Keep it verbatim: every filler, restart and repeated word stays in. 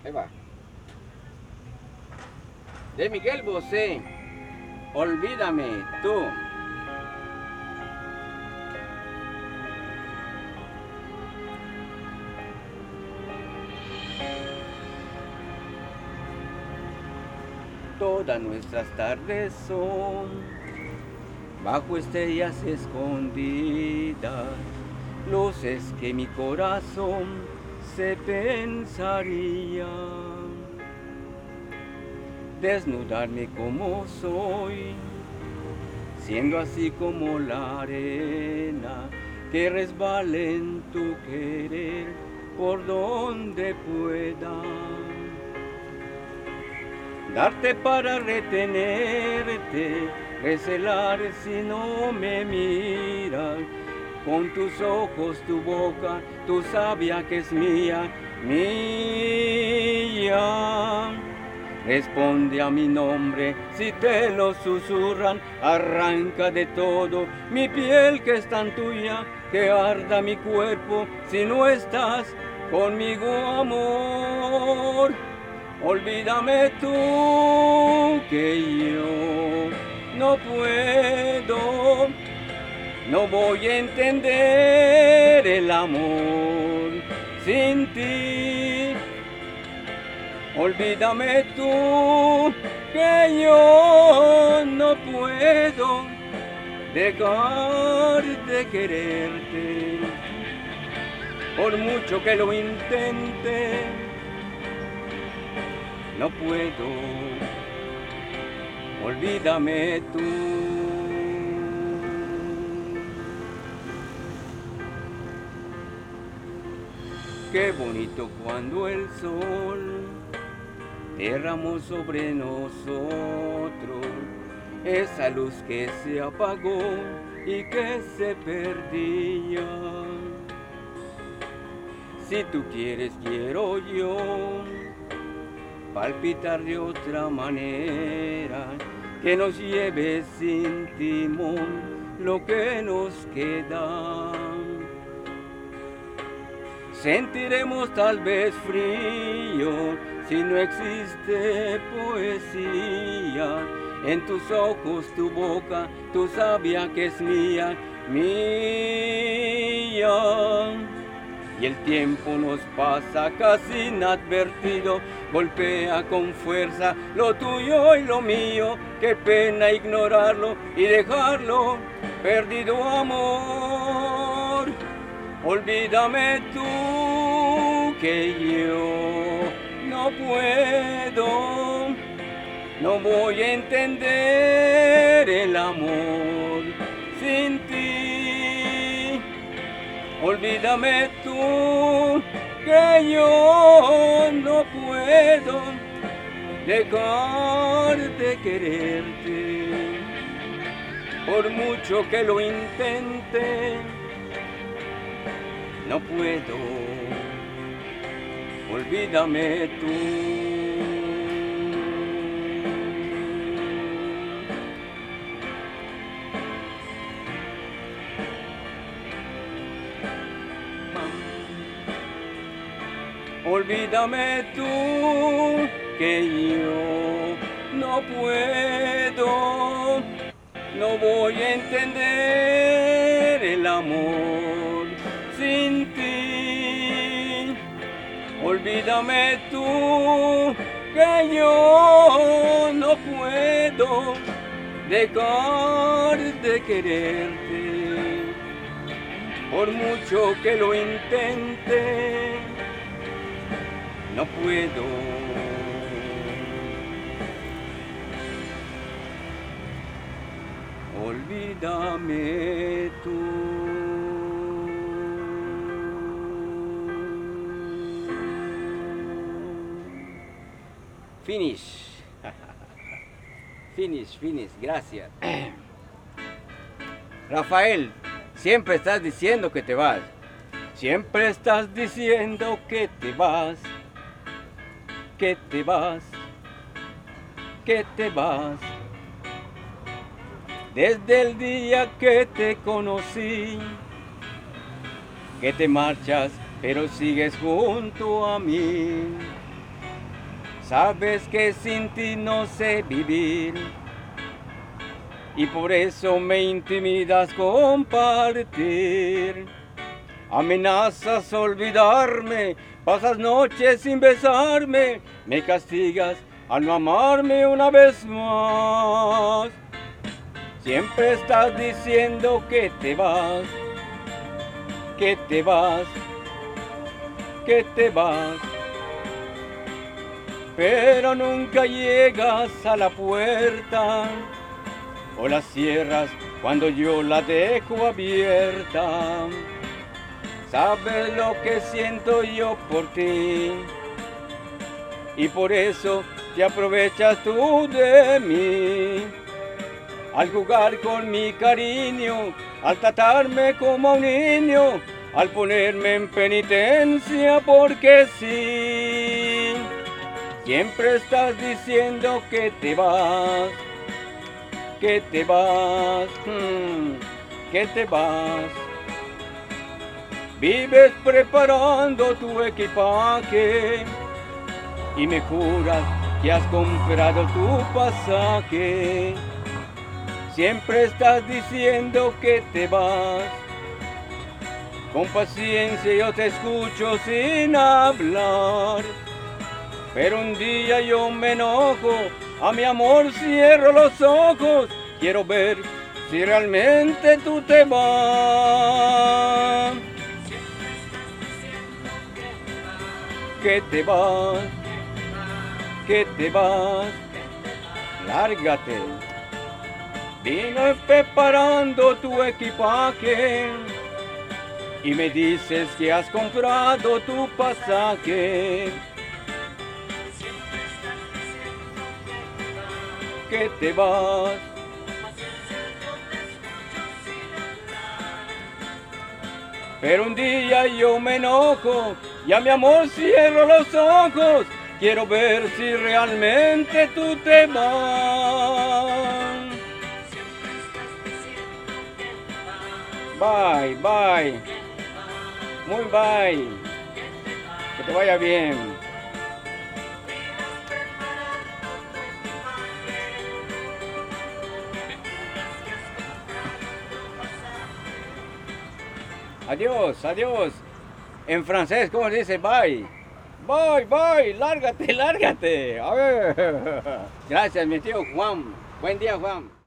Ahí va. De Miguel Bosé, olvídame tú. Todas nuestras tardes son bajo estrellas escondidas, luces que mi corazón se pensaría. Desnudarme como soy, siendo así como la arena que resbala en tu querer por donde pueda. Darte para retenerte, recelar si no me miras, con tus ojos, tu boca, tu savia que es mía, mía. Responde a mi nombre, si te lo susurran, arranca de todo mi piel que es tan tuya, que arda mi cuerpo si no estás conmigo, amor. Olvídame tú, que yo no puedo, no voy a entender el amor sin ti. Olvídame tú, que yo no puedo dejar de quererte, por mucho que lo intente. No puedo, olvídame tú. Qué bonito cuando el sol derramó sobre nosotros esa luz que se apagó y que se perdía. Si tú quieres, quiero yo palpitar de otra manera, que nos lleve sin timón lo que nos queda. Sentiremos tal vez frío si no existe poesía en tus ojos, tu boca, tu savia que es mía, mía. Y el tiempo nos pasa casi inadvertido, golpea con fuerza lo tuyo y lo mío. Qué pena ignorarlo y dejarlo perdido, amor. Olvídame tú, que yo no puedo, no voy a entender el amor sin ti. Olvídame tú, que yo no puedo dejar de quererte, por mucho que lo intente. No puedo, olvídame tú. Olvídame tú, que yo no puedo, no voy a entender el amor sin ti. Olvídame tú, que yo no puedo dejar de quererte, por mucho que lo intente. No puedo, olvídame tú. Finish. Finish, finish, gracias. Rafael, siempre estás diciendo que te vas. Siempre estás diciendo que te vas. Que te vas. Que te vas. Desde el día que te conocí, que te marchas, pero sigues junto a mí. Sabes que sin ti no sé vivir y por eso me intimidas compartir. Amenazas olvidarme, pasas noches sin besarme, me castigas al no amarme una vez más. Siempre estás diciendo que te vas, que te vas, que te vas, pero nunca llegas a la puerta o la cierras cuando yo la dejo abierta. Sabes lo que siento yo por ti y por eso te aprovechas tú de mí. Al jugar con mi cariño, al tratarme como a un niño, al ponerme en penitencia porque sí. Siempre estás diciendo que te vas, que te vas, hmm, que te vas. Vives preparando tu equipaje y me juras que has comprado tu pasaje. Siempre estás diciendo que te vas. Con paciencia yo te escucho sin hablar. Pero un día yo me enojo, a mi amor cierro los ojos. Quiero ver si realmente tú te vas. Que te vas, que te vas, lárgate. Vino preparando tu equipaje y me dices que has comprado tu pasaje. Que te vas. Pero un día yo me enojo y a mi amor cierro los ojos. Quiero ver si realmente tú te vas. Bye, bye. Muy bye. Que te vaya bien. Adiós, adiós. En francés, ¿cómo se dice bye? Bye, bye, lárgate, lárgate. A ver. Gracias, mi tío Juan. Buen día, Juan.